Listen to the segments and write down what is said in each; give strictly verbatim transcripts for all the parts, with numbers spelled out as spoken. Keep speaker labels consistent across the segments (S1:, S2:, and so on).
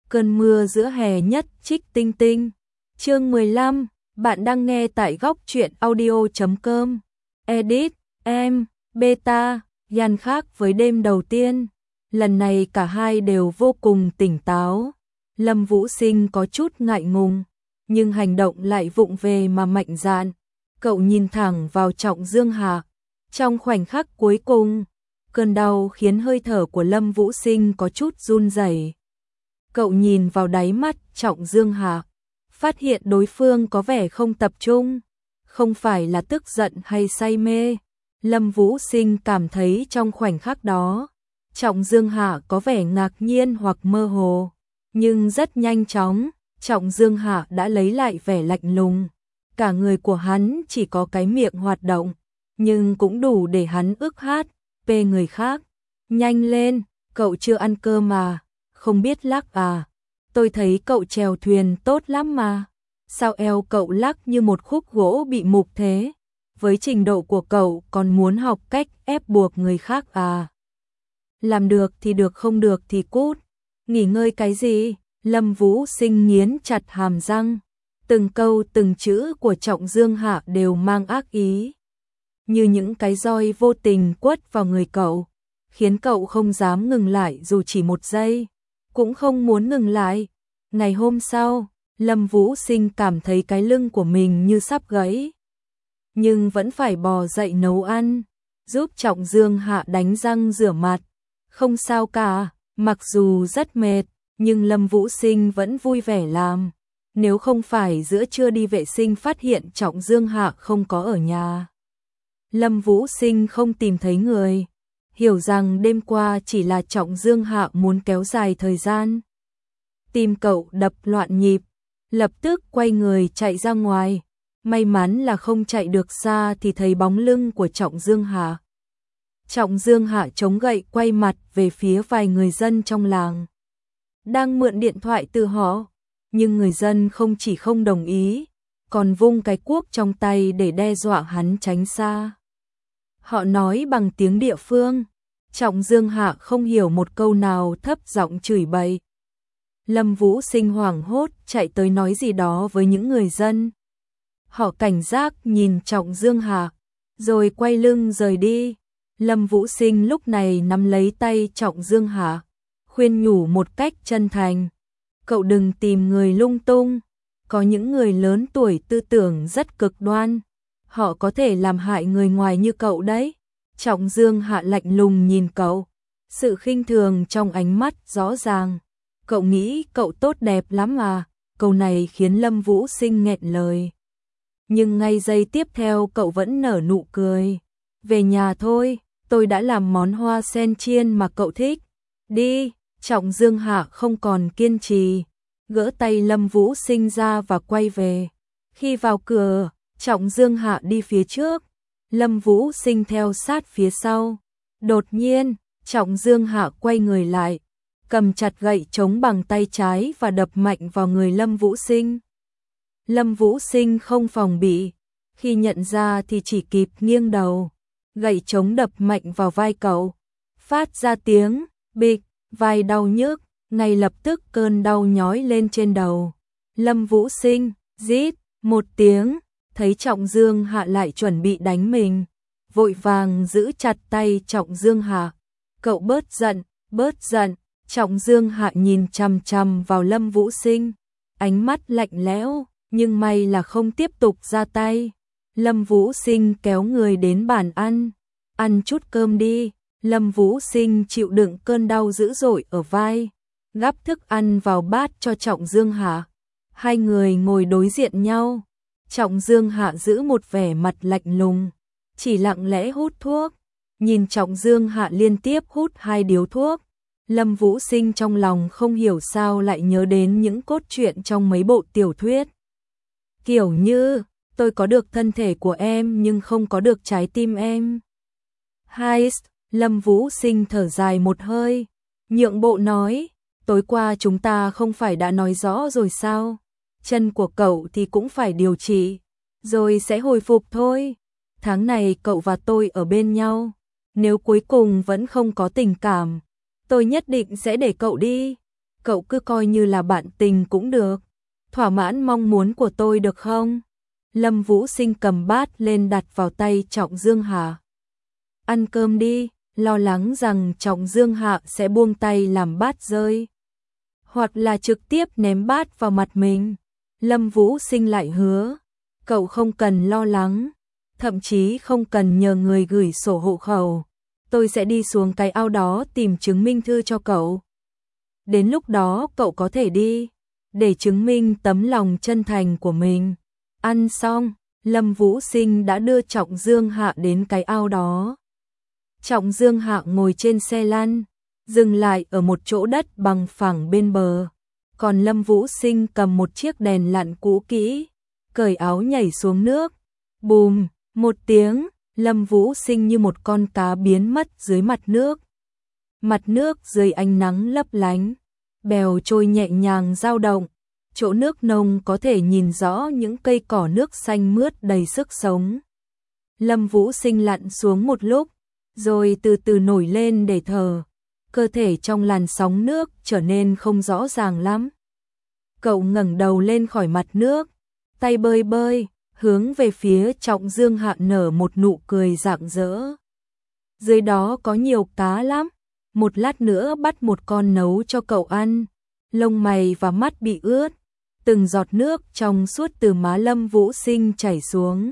S1: Cơn mưa giữa hè nhất trích tinh tinh. Chương mười lăm, bạn đang nghe tại góc truyện audio chấm com. Edit, em, beta, Yan khác với đêm đầu tiên. Lần này cả hai đều vô cùng tỉnh táo. Lâm Vũ Sinh có chút ngại ngùng, nhưng hành động lại vụng về mà mạnh dạn. Cậu nhìn thẳng vào Trọng Dương Hạ. Trong khoảnh khắc cuối cùng, cơn đau khiến hơi thở của Lâm Vũ Sinh có chút run rẩy. Cậu nhìn vào đáy mắt Trọng Dương Hạ, phát hiện đối phương có vẻ không tập trung, không phải là tức giận hay say mê. Lâm Vũ Sinh cảm thấy trong khoảnh khắc đó, Trọng Dương Hạ có vẻ ngạc nhiên hoặc mơ hồ, nhưng rất nhanh chóng, Trọng Dương Hạ đã lấy lại vẻ lạnh lùng. Cả người của hắn chỉ có cái miệng hoạt động, nhưng cũng đủ để hắn ức hát, pê người khác. Nhanh lên, cậu chưa ăn cơm mà, không biết lắc à? Tôi thấy cậu chèo thuyền tốt lắm mà. Sao eo cậu lắc như một khúc gỗ bị mục thế? Với trình độ của cậu còn muốn học cách ép buộc người khác à? Làm được thì được, không được thì cút. Nghỉ ngơi cái gì? Lâm Vũ Sinh nghiến chặt hàm răng. Từng câu từng chữ của Trọng Dương Hạ đều mang ác ý, như những cái roi vô tình quất vào người cậu, khiến cậu không dám ngừng lại dù chỉ một giây, cũng không muốn ngừng lại. Ngày hôm sau, Lâm Vũ Sinh cảm thấy cái lưng của mình như sắp gãy, nhưng vẫn phải bò dậy nấu ăn, giúp Trọng Dương Hạ đánh răng rửa mặt. Không sao cả, mặc dù rất mệt, nhưng Lâm Vũ Sinh vẫn vui vẻ làm. Nếu không phải giữa trưa đi vệ sinh phát hiện Trọng Dương Hạ không có ở nhà, Lâm Vũ Sinh không tìm thấy người, hiểu rằng đêm qua chỉ là Trọng Dương Hạ muốn kéo dài thời gian. Tim cậu đập loạn nhịp, lập tức quay người chạy ra ngoài. May mắn là không chạy được xa thì thấy bóng lưng của Trọng Dương Hạ. Trọng Dương Hạ chống gậy quay mặt về phía vài người dân trong làng, đang mượn điện thoại từ họ. Nhưng người dân không chỉ không đồng ý, còn vung cái cuốc trong tay để đe dọa hắn tránh xa. Họ nói bằng tiếng địa phương. Trọng Dương Hạ không hiểu một câu nào, thấp giọng chửi bậy. Lâm Vũ Sinh hoảng hốt chạy tới nói gì đó với những người dân. Họ cảnh giác nhìn Trọng Dương Hạ, rồi quay lưng rời đi. Lâm Vũ Sinh lúc này nắm lấy tay Trọng Dương Hạ, khuyên nhủ một cách chân thành. Cậu đừng tìm người lung tung, có những người lớn tuổi tư tưởng rất cực đoan, họ có thể làm hại người ngoài như cậu đấy. Trọng Dương Hạ lạnh lùng nhìn cậu, sự khinh thường trong ánh mắt rõ ràng. Cậu nghĩ cậu tốt đẹp lắm à? Câu này khiến Lâm Vũ Sinh nghẹn lời. Nhưng ngay giây tiếp theo cậu vẫn nở nụ cười. Về nhà thôi, tôi đã làm món hoa sen chiên mà cậu thích. Đi. Trọng Dương Hạ không còn kiên trì, gỡ tay Lâm Vũ Sinh ra và quay về. Khi vào cửa, Trọng Dương Hạ đi phía trước, Lâm Vũ Sinh theo sát phía sau. Đột nhiên, Trọng Dương Hạ quay người lại, cầm chặt gậy trống bằng tay trái và đập mạnh vào người Lâm Vũ Sinh. Lâm Vũ Sinh không phòng bị, khi nhận ra thì chỉ kịp nghiêng đầu. Gậy trống đập mạnh vào vai cậu, phát ra tiếng bịch. Vai đau nhức, ngay lập tức cơn đau nhói lên trên đầu. Lâm Vũ Sinh rít một tiếng, thấy Trọng Dương Hạ lại chuẩn bị đánh mình, vội vàng giữ chặt tay Trọng Dương Hạ. Cậu bớt giận, bớt giận. Trọng Dương Hạ nhìn chằm chằm vào Lâm Vũ Sinh, ánh mắt lạnh lẽo, nhưng may là không tiếp tục ra tay. Lâm Vũ Sinh kéo người đến bàn ăn, ăn chút cơm đi. Lâm Vũ Sinh chịu đựng cơn đau dữ dội ở vai, gắp thức ăn vào bát cho Trọng Dương Hạ. Hai người ngồi đối diện nhau. Trọng Dương Hạ giữ một vẻ mặt lạnh lùng, chỉ lặng lẽ hút thuốc. Nhìn Trọng Dương Hạ liên tiếp hút hai điếu thuốc, Lâm Vũ Sinh trong lòng không hiểu sao lại nhớ đến những cốt truyện trong mấy bộ tiểu thuyết. Kiểu như, tôi có được thân thể của em nhưng không có được trái tim em. Heist. Lâm Vũ Sinh thở dài một hơi, nhượng bộ nói, tối qua chúng ta không phải đã nói rõ rồi sao? Chân của cậu thì cũng phải điều trị, rồi sẽ hồi phục thôi. Tháng này cậu và tôi ở bên nhau, nếu cuối cùng vẫn không có tình cảm, tôi nhất định sẽ để cậu đi. cậu cứ coi như là bạn tình cũng được. Thỏa mãn mong muốn của tôi được không? Lâm Vũ Sinh cầm bát lên đặt vào tay Trọng Dương Hạ. Ăn cơm đi, lo lắng rằng Trọng Dương Hạ sẽ buông tay làm bát rơi. Hoặc là trực tiếp ném bát vào mặt mình. Lâm Vũ Sinh lại hứa, cậu không cần lo lắng, thậm chí không cần nhờ người gửi sổ hộ khẩu. Tôi sẽ đi xuống cái ao đó tìm chứng minh thư cho cậu. Đến lúc đó cậu có thể đi, để chứng minh tấm lòng chân thành của mình. Ăn xong, Lâm Vũ Sinh đã đưa Trọng Dương Hạ đến cái ao đó. Trọng Dương Hạ ngồi trên xe lăn, dừng lại ở một chỗ đất bằng phẳng bên bờ. Còn Lâm Vũ Sinh cầm một chiếc đèn lặn cũ kỹ, cởi áo nhảy xuống nước. Bùm, một tiếng, Lâm Vũ Sinh như một con cá biến mất dưới mặt nước. Mặt nước dưới ánh nắng lấp lánh, bèo trôi nhẹ nhàng dao động. Chỗ nước nông có thể nhìn rõ những cây cỏ nước xanh mướt đầy sức sống. Lâm Vũ Sinh lặn xuống một lúc, rồi từ từ nổi lên để thở. Cơ thể trong làn sóng nước trở nên không rõ ràng lắm. Cậu ngẩng đầu lên khỏi mặt nước, tay bơi bơi, hướng về phía Trọng Dương Hạ nở một nụ cười rạng rỡ. Dưới đó có nhiều cá lắm, một lát nữa bắt một con nấu cho cậu ăn. Lông mày và mắt bị ướt, từng giọt nước trong suốt từ má Lâm Vũ Sinh chảy xuống.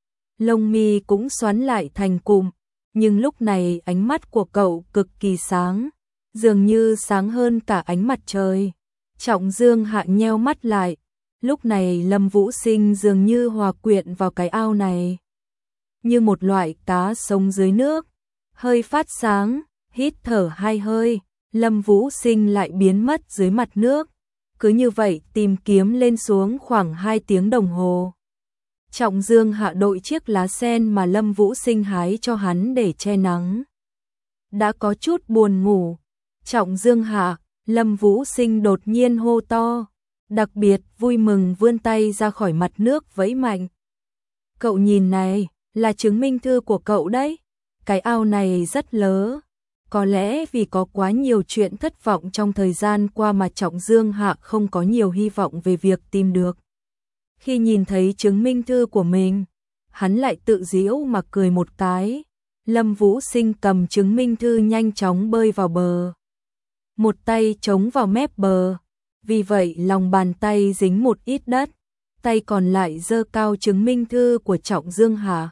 S1: Lông mi cũng xoắn lại thành cụm, nhưng lúc này ánh mắt của cậu cực kỳ sáng, dường như sáng hơn cả ánh mặt trời. Trọng Dương Hạ nheo mắt lại, lúc này Lâm Vũ Sinh dường như hòa quyện vào cái ao này, như một loại cá sống dưới nước, hơi phát sáng. Hít thở hai hơi, Lâm Vũ Sinh lại biến mất dưới mặt nước. Cứ như vậy tìm kiếm lên xuống khoảng hai tiếng đồng hồ. Trọng Dương Hạ đội chiếc lá sen mà Lâm Vũ Sinh hái cho hắn để che nắng. Đã có chút buồn ngủ. Trọng Dương Hạ, Lâm Vũ Sinh đột nhiên hô to, đặc biệt vui mừng vươn tay ra khỏi mặt nước vẫy mạnh. Cậu nhìn này, là chứng minh thư của cậu đấy. Cái ao này rất lớn. Có lẽ vì có quá nhiều chuyện thất vọng trong thời gian qua mà Trọng Dương Hạ không có nhiều hy vọng về việc tìm được. Khi nhìn thấy chứng minh thư của mình, hắn lại tự giễu mà cười một cái. Lâm Vũ Sinh cầm chứng minh thư nhanh chóng bơi vào bờ. Một tay chống vào mép bờ, vì vậy lòng bàn tay dính một ít đất, tay còn lại giơ cao chứng minh thư của Trọng Dương Hạ.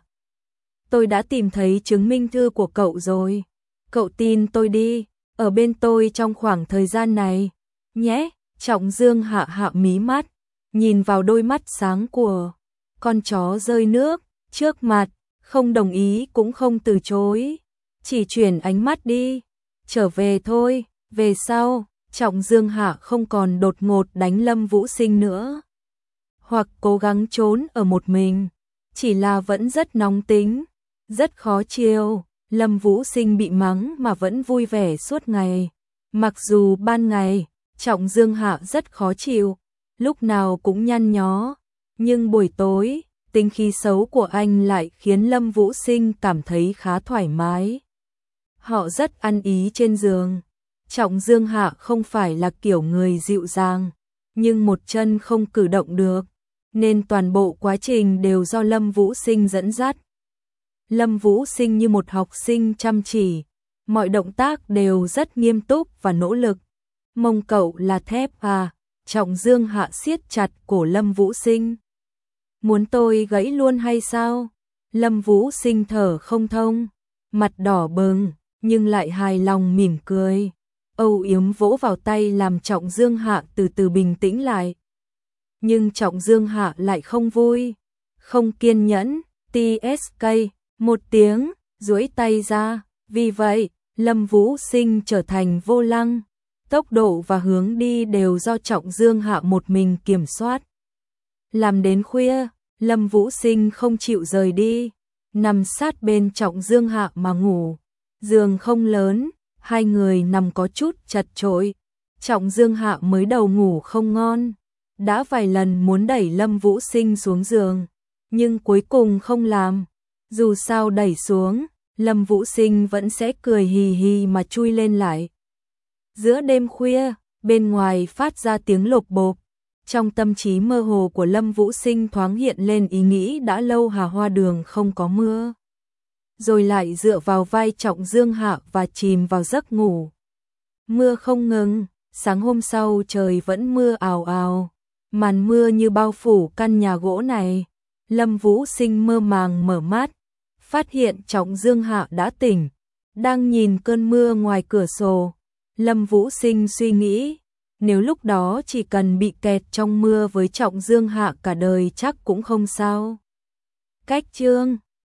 S1: Tôi đã tìm thấy chứng minh thư của cậu rồi. Cậu tin tôi đi, ở bên tôi trong khoảng thời gian này, nhé. Trọng Dương Hạ hạ mí mắt, nhìn vào đôi mắt sáng của con chó rơi nước, trước mặt, không đồng ý cũng không từ chối, chỉ chuyển ánh mắt đi, trở về thôi. Về sau, Trọng Dương Hạ không còn đột ngột đánh Lâm Vũ Sinh nữa, hoặc cố gắng trốn ở một mình, chỉ là vẫn rất nóng tính, rất khó chiều. Lâm Vũ Sinh bị mắng mà vẫn vui vẻ suốt ngày. Mặc dù ban ngày, Trọng Dương Hạ rất khó chịu, lúc nào cũng nhăn nhó, nhưng buổi tối, tính khí xấu của anh lại khiến Lâm Vũ Sinh cảm thấy khá thoải mái. Họ rất ăn ý trên giường. Trọng Dương Hạ không phải là kiểu người dịu dàng, nhưng một chân không cử động được, nên toàn bộ quá trình đều do Lâm Vũ Sinh dẫn dắt. Lâm Vũ Sinh như một học sinh chăm chỉ, mọi động tác đều rất nghiêm túc và nỗ lực. Mông cậu là thép à? Trọng Dương Hạ siết chặt cổ Lâm Vũ Sinh. Muốn tôi gãy luôn hay sao? Lâm Vũ Sinh thở không thông, mặt đỏ bừng, nhưng lại hài lòng mỉm cười. Âu yếm vỗ vào tay làm Trọng Dương Hạ từ từ bình tĩnh lại. Nhưng Trọng Dương Hạ lại không vui, không kiên nhẫn, tê ét ca, một tiếng, duỗi tay ra. Vì vậy, Lâm Vũ Sinh trở thành vô lăng. Tốc độ và hướng đi đều do Trọng Dương Hạ một mình kiểm soát. Làm đến khuya, Lâm Vũ Sinh không chịu rời đi, nằm sát bên Trọng Dương Hạ mà ngủ. Giường không lớn, hai người nằm có chút chật chội. Trọng Dương Hạ mới đầu ngủ không ngon, đã vài lần muốn đẩy Lâm Vũ Sinh xuống giường, nhưng cuối cùng không làm. Dù sao đẩy xuống, Lâm Vũ Sinh vẫn sẽ cười hì hì mà chui lên lại. Giữa đêm khuya, bên ngoài phát ra tiếng lộp bộp. Trong tâm trí mơ hồ của Lâm Vũ Sinh thoáng hiện lên ý nghĩ đã lâu Hà Hoa Đường không có mưa. Rồi lại dựa vào vai Trọng Dương Hạ và chìm vào giấc ngủ. Mưa không ngừng, sáng hôm sau trời vẫn mưa ào ào. Màn mưa như bao phủ căn nhà gỗ này. Lâm Vũ Sinh mơ màng mở mắt, phát hiện Trọng Dương Hạ đã tỉnh, đang nhìn cơn mưa ngoài cửa sổ. Lâm Vũ Sinh suy nghĩ, nếu lúc đó chỉ cần bị kẹt trong mưa với Trọng Dương Hạ cả đời chắc cũng không sao. Cách chương